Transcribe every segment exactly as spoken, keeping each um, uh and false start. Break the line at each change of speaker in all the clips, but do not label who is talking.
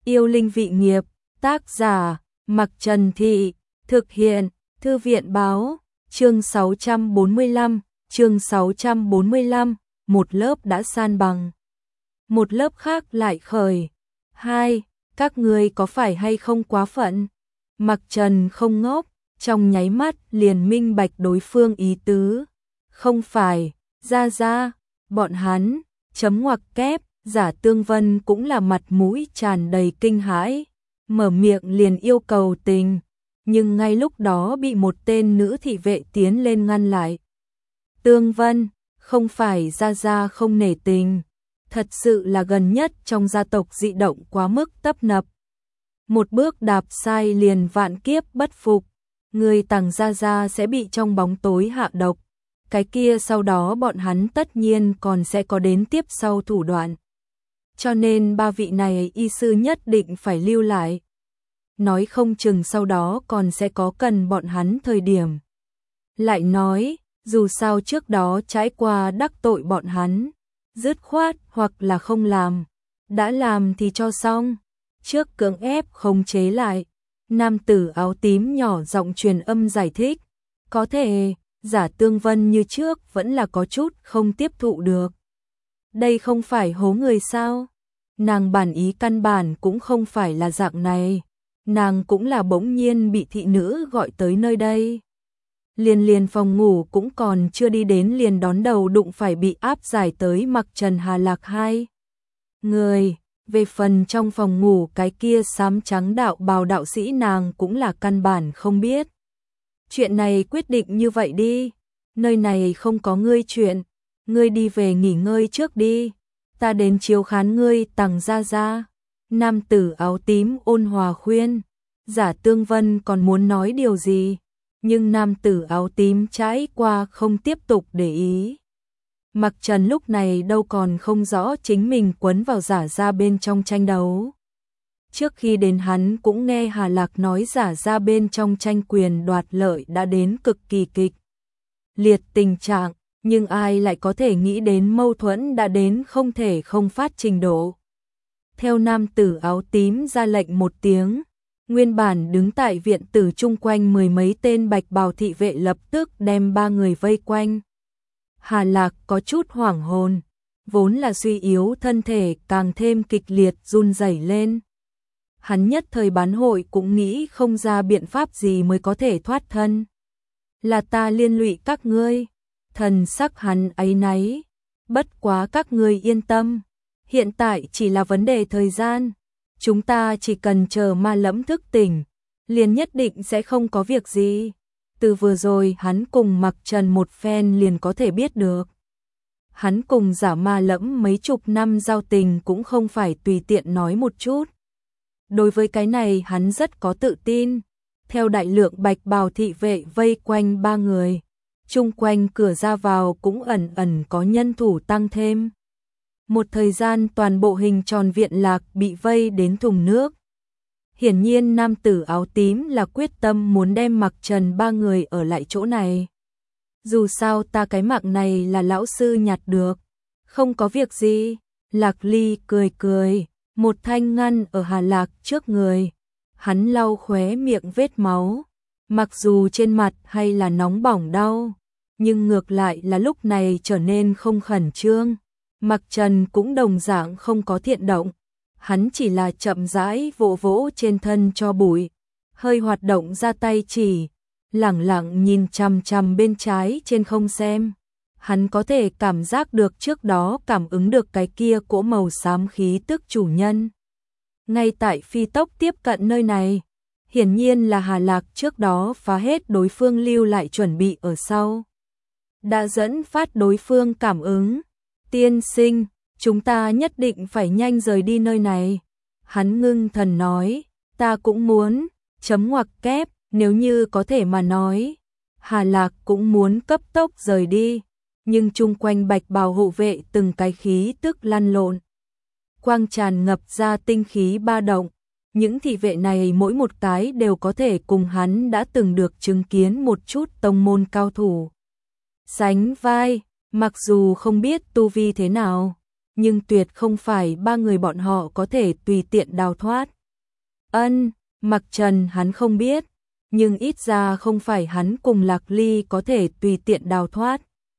Yêu linh vị nghiệp, tác giả, Mặc Trần Thị, thực hiện, Thư viện báo, chương sáu trăm bốn mươi lăm, chương sáu trăm bốn mươi lăm, một lớp đã san bằng. Một lớp khác lại khởi. Hai, các ngươi có phải hay không quá phận? Mặc Trần không ngốc, trong nháy mắt liền minh bạch đối phương ý tứ. Không phải, ra ra, bọn hắn, chấm ngoặc kép, Giả Tương Vân cũng là mặt mũi tràn đầy kinh hãi, mở miệng liền yêu cầu tình, nhưng ngay lúc đó bị một tên nữ thị vệ tiến lên ngăn lại. Tương Vân, không phải ra ra không nể tình, thật sự là gần nhất trong gia tộc dị động quá mức tấp nập. Một bước đạp sai liền vạn kiếp bất phục, người Tằng gia gia sẽ bị trong bóng tối hạ độc. Cái kia sau đó bọn hắn tất nhiên còn sẽ có đến tiếp sau thủ đoạn. Cho nên ba vị này y sư nhất định phải lưu lại. Nói không chừng sau đó còn sẽ có cần bọn hắn thời điểm. Lại nói, dù sao trước đó trải qua đắc tội bọn hắn, dứt khoát hoặc là không làm. Đã làm thì cho xong, trước cưỡng ép khống chế lại. Nam tử áo tím nhỏ giọng truyền âm giải thích. Có thể, Giả Tương Vân như trước vẫn là có chút không tiếp thụ được. Đây không phải hố người sao? Nàng bản ý căn bản cũng không phải là dạng này. Nàng cũng là bỗng nhiên bị thị nữ gọi tới nơi đây. Liền liền phòng ngủ cũng còn chưa đi đến liền đón đầu đụng phải bị áp giải tới Mặc Trần Hà Lạc hai người. Về phần trong phòng ngủ cái kia xám trắng đạo bào đạo sĩ nàng cũng là căn bản không biết. Chuyện này quyết định như vậy đi, nơi này không có ngươi chuyện, ngươi đi về nghỉ ngơi trước đi, ta đến chiếu khán ngươi Tằng gia gia. Nam tử áo tím ôn hòa khuyên. Giả Tương Vân còn muốn nói điều gì, nhưng nam tử áo tím trái qua không tiếp tục để ý. Mặc Trần lúc này đâu còn không rõ chính mình quấn vào Giả gia bên trong tranh đấu. Trước khi đến hắn cũng nghe Hà Lạc nói Giả gia bên trong tranh quyền đoạt lợi đã đến cực kỳ kịch liệt tình trạng, nhưng ai lại có thể nghĩ đến mâu thuẫn đã đến không thể không phát trình độ. Theo nam tử áo tím ra lệnh một tiếng, nguyên bản đứng tại viện tử chung quanh mười mấy tên bạch bào thị vệ lập tức đem ba người vây quanh. Hà Lạc có chút hoảng hồn, vốn là suy yếu thân thể càng thêm kịch liệt run rẩy lên. Hắn nhất thời bán hội cũng nghĩ không ra biện pháp gì mới có thể thoát thân. Là ta liên lụy các ngươi, thần sắc hắn áy náy, bất quá các ngươi yên tâm, hiện tại chỉ là vấn đề thời gian, chúng ta chỉ cần chờ ma lẫm thức tỉnh, liền nhất định sẽ không có việc gì. Từ vừa rồi hắn cùng Mặc Trần một phen liền có thể biết được. Hắn cùng Giả ma lẫm mấy chục năm giao tình cũng không phải tùy tiện nói một chút. Đối với cái này hắn rất có tự tin. Theo đại lượng bạch bào thị vệ vây quanh ba người, chung quanh cửa ra vào cũng ẩn ẩn có nhân thủ tăng thêm. Một thời gian toàn bộ hình tròn viện lạc bị vây đến thùng nước. Hiển nhiên nam tử áo tím là quyết tâm muốn đem Mặc Trần ba người ở lại chỗ này. Dù sao ta cái mạng này là lão sư nhặt được, không có việc gì. Lạc Ly cười cười, một thanh ngăn ở Hà Lạc trước người. Hắn lau khóe miệng vết máu, mặc dù trên mặt hay là nóng bỏng đau, nhưng ngược lại là lúc này trở nên không khẩn trương. Mặc Trần cũng đồng dạng không có thiện động, hắn chỉ là chậm rãi vỗ vỗ trên thân cho bụi, hơi hoạt động ra tay chỉ, lẳng lặng nhìn chằm chằm bên trái trên không xem. Hắn có thể cảm giác được trước đó cảm ứng được cái kia cỗ màu xám khí tức chủ nhân. Ngay tại phi tốc tiếp cận nơi này, hiển nhiên là Hà Lạc trước đó phá hết đối phương lưu lại chuẩn bị ở sau. Đã dẫn phát đối phương cảm ứng. Tiên sinh, chúng ta nhất định phải nhanh rời đi nơi này. Hắn ngưng thần nói, ta cũng muốn, chấm ngoặc kép, nếu như có thể mà nói. Hà Lạc cũng muốn cấp tốc rời đi, nhưng chung quanh bạch bào hộ vệ từng cái khí tức lăn lộn. Quang tràn ngập ra tinh khí ba động, những thị vệ này mỗi một cái đều có thể cùng hắn đã từng được chứng kiến một chút tông môn cao thủ. Sánh vai, mặc dù không biết tu vi thế nào, nhưng tuyệt không phải ba người bọn họ có thể tùy tiện đào thoát. Ân, Mặc Trần hắn không biết, nhưng ít ra không phải hắn cùng Lạc Ly có thể tùy tiện đào thoát.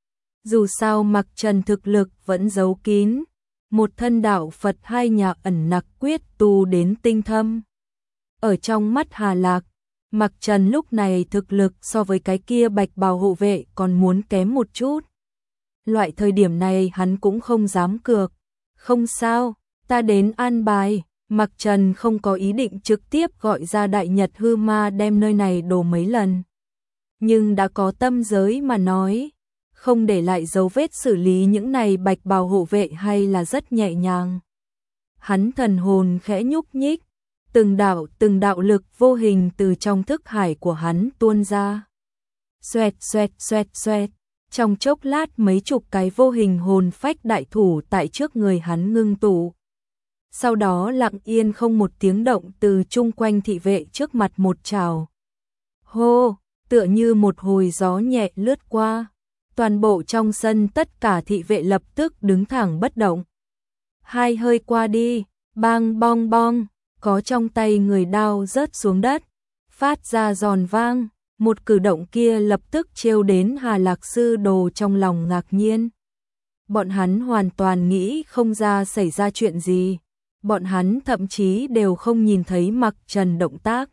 Dù sao Mặc Trần thực lực vẫn giấu kín, một thân đạo Phật hai nhà ẩn nặc quyết tu đến tinh thâm. Ở trong mắt Hà Lạc, Mặc Trần lúc này thực lực so với cái kia bạch bào hộ vệ còn muốn kém một chút. Loại thời điểm này hắn cũng không dám cược. Không sao, ta đến an bài. Mặc Trần không có ý định trực tiếp gọi ra Đại Nhật Hư Ma đem nơi này đổ mấy lần. Nhưng đã có tâm giới mà nói, không để lại dấu vết xử lý những này bạch bào hộ vệ hay là rất nhẹ nhàng. Hắn thần hồn khẽ nhúc nhích, từng đạo từng đạo lực vô hình từ trong thức hải của hắn tuôn ra. Xoẹt xoẹt xoẹt xoẹt, trong chốc lát mấy chục cái vô hình hồn phách đại thủ tại trước người hắn ngưng tụ. Sau đó lặng yên không một tiếng động từ chung quanh thị vệ trước mặt một trào. Hô, tựa như một hồi gió nhẹ lướt qua. Toàn bộ trong sân tất cả thị vệ lập tức đứng thẳng bất động. Hai hơi qua đi, bang bong bong, có trong tay người đao rớt xuống đất, phát ra giòn vang. Một cử động kia lập tức trêu đến Hà Lạc sư đồ trong lòng ngạc nhiên. Bọn hắn hoàn toàn nghĩ không ra xảy ra chuyện gì. Bọn hắn thậm chí đều không nhìn thấy Mặc Trần động tác.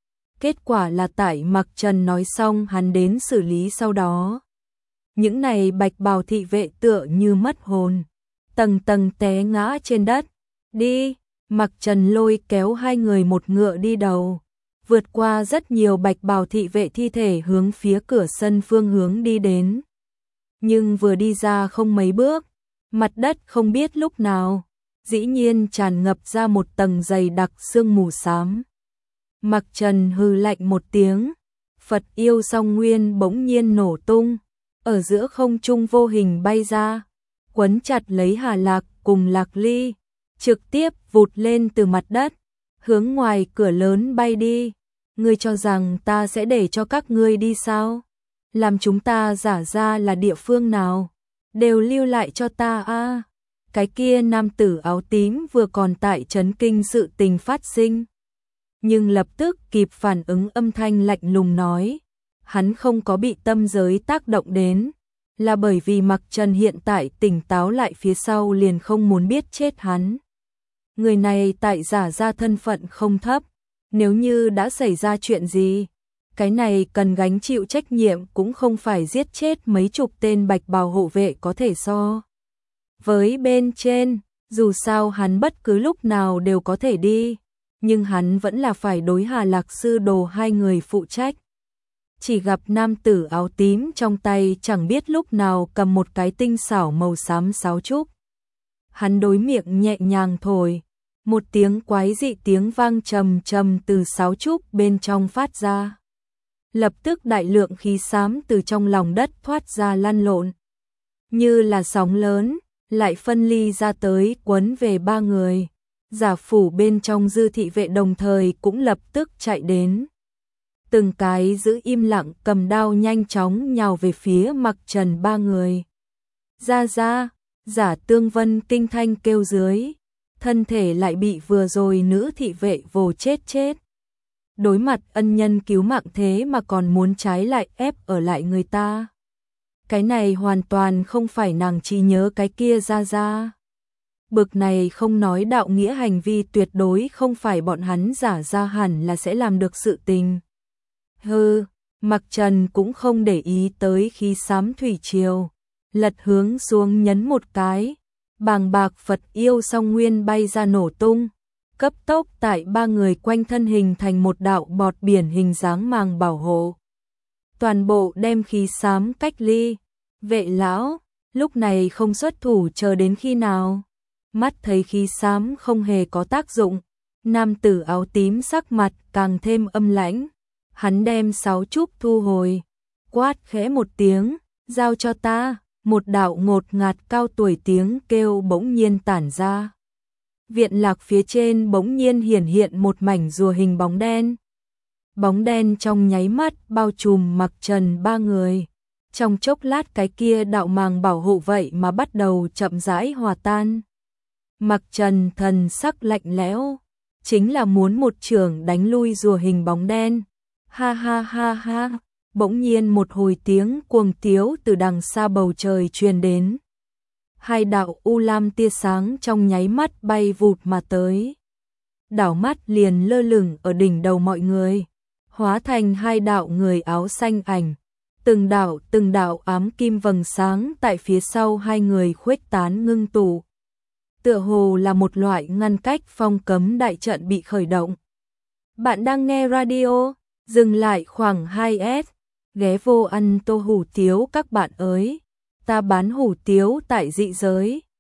Kết quả là tại Mặc Trần nói xong hắn đến xử lý sau đó. Những này bạch bào thị vệ tựa như mất hồn, tầng tầng té ngã trên đất. Đi, Mặc Trần lôi kéo hai người một ngựa đi đầu, vượt qua rất nhiều bạch bào thị vệ thi thể hướng phía cửa sân phương hướng đi đến. Nhưng vừa đi ra không mấy bước, mặt đất không biết lúc nào dĩ nhiên tràn ngập ra một tầng dày đặc sương mù xám. Mặc Trần hừ lạnh một tiếng, Phật yêu song nguyên bỗng nhiên nổ tung, ở giữa không trung vô hình bay ra, quấn chặt lấy Hà Lạc cùng Lạc Ly, trực tiếp vụt lên từ mặt đất, hướng ngoài cửa lớn bay đi. Ngươi cho rằng ta sẽ để cho các ngươi đi sao? Làm chúng ta giả ra là địa phương nào? Đều lưu lại cho ta a. À. Cái kia nam tử áo tím vừa còn tại chấn kinh sự tình phát sinh, nhưng lập tức kịp phản ứng âm thanh lạnh lùng nói, hắn không có bị tâm giới tác động đến, là bởi vì Mặc Trần hiện tại tỉnh táo lại phía sau liền không muốn biết chết hắn. Người này tại giả ra thân phận không thấp, nếu như đã xảy ra chuyện gì, cái này cần gánh chịu trách nhiệm cũng không phải giết chết mấy chục tên bạch bào hộ vệ có thể so với bên trên. Dù sao hắn bất cứ lúc nào đều có thể đi, nhưng hắn vẫn là phải đối Hà Lạc sư đồ hai người phụ trách. Chỉ gặp nam tử áo tím trong tay chẳng biết lúc nào cầm một cái tinh xảo màu xám sáo trúc. Hắn đối miệng nhẹ nhàng thổi, một tiếng quái dị tiếng vang trầm trầm từ sáo trúc bên trong phát ra. Lập tức đại lượng khí xám từ trong lòng đất thoát ra lăn lộn, như là sóng lớn, lại phân ly ra tới quấn về ba người. Giả phủ bên trong dư thị vệ đồng thời cũng lập tức chạy đến. Từng cái giữ im lặng cầm đao nhanh chóng nhào về phía Mặc Trần ba người. Ra ra, Giả Tương Vân kinh thanh kêu dưới, thân thể lại bị vừa rồi nữ thị vệ vồ chết chết. Đối mặt ân nhân cứu mạng thế mà còn muốn trái lại ép ở lại người ta. Cái này hoàn toàn không phải nàng chỉ nhớ cái kia ra ra. Bực này không nói đạo nghĩa hành vi tuyệt đối không phải bọn hắn giả ra hẳn là sẽ làm được sự tình. Hừ, Mặc Trần cũng không để ý tới khí xám thủy triều, lật hướng xuống nhấn một cái, bàng bạc Phật yêu song nguyên bay ra nổ tung, cấp tốc tại ba người quanh thân hình thành một đạo bọt biển hình dáng màng bảo hộ. Toàn bộ đem khí xám cách ly. Vệ lão lúc này không xuất thủ chờ đến khi nào? Mắt thấy khí xám không hề có tác dụng, nam tử áo tím sắc mặt càng thêm âm lãnh. Hắn đem sáo trúc thu hồi, quát khẽ một tiếng, giao cho ta. Một đạo ngột ngạt cao tuổi tiếng kêu bỗng nhiên tản ra. Viện lạc phía trên bỗng nhiên hiển hiện một mảnh rùa hình bóng đen. Bóng đen trong nháy mắt bao trùm Mặc Trần ba người. Trong chốc lát cái kia đạo màng bảo hộ vậy mà bắt đầu chậm rãi hòa tan. Mặc Trần thần sắc lạnh lẽo, chính là muốn một chưởng đánh lui rùa hình bóng đen. Ha ha ha ha, bỗng nhiên một hồi tiếng cuồng tiếu từ đằng xa bầu trời truyền đến. Hai đạo u lam tia sáng trong nháy mắt bay vụt mà tới. Đảo mắt liền lơ lửng ở đỉnh đầu mọi người, hóa thành hai đạo người áo xanh ảnh. Từng đạo từng đạo ám kim vầng sáng tại phía sau hai người khuếch tán ngưng tụ. Tựa hồ là một loại ngăn cách phong cấm đại trận bị khởi động. Bạn đang nghe radio, dừng lại khoảng hai s, ghé vô ăn tô hủ tiếu các bạn ơi. Ta bán hủ tiếu tại dị giới.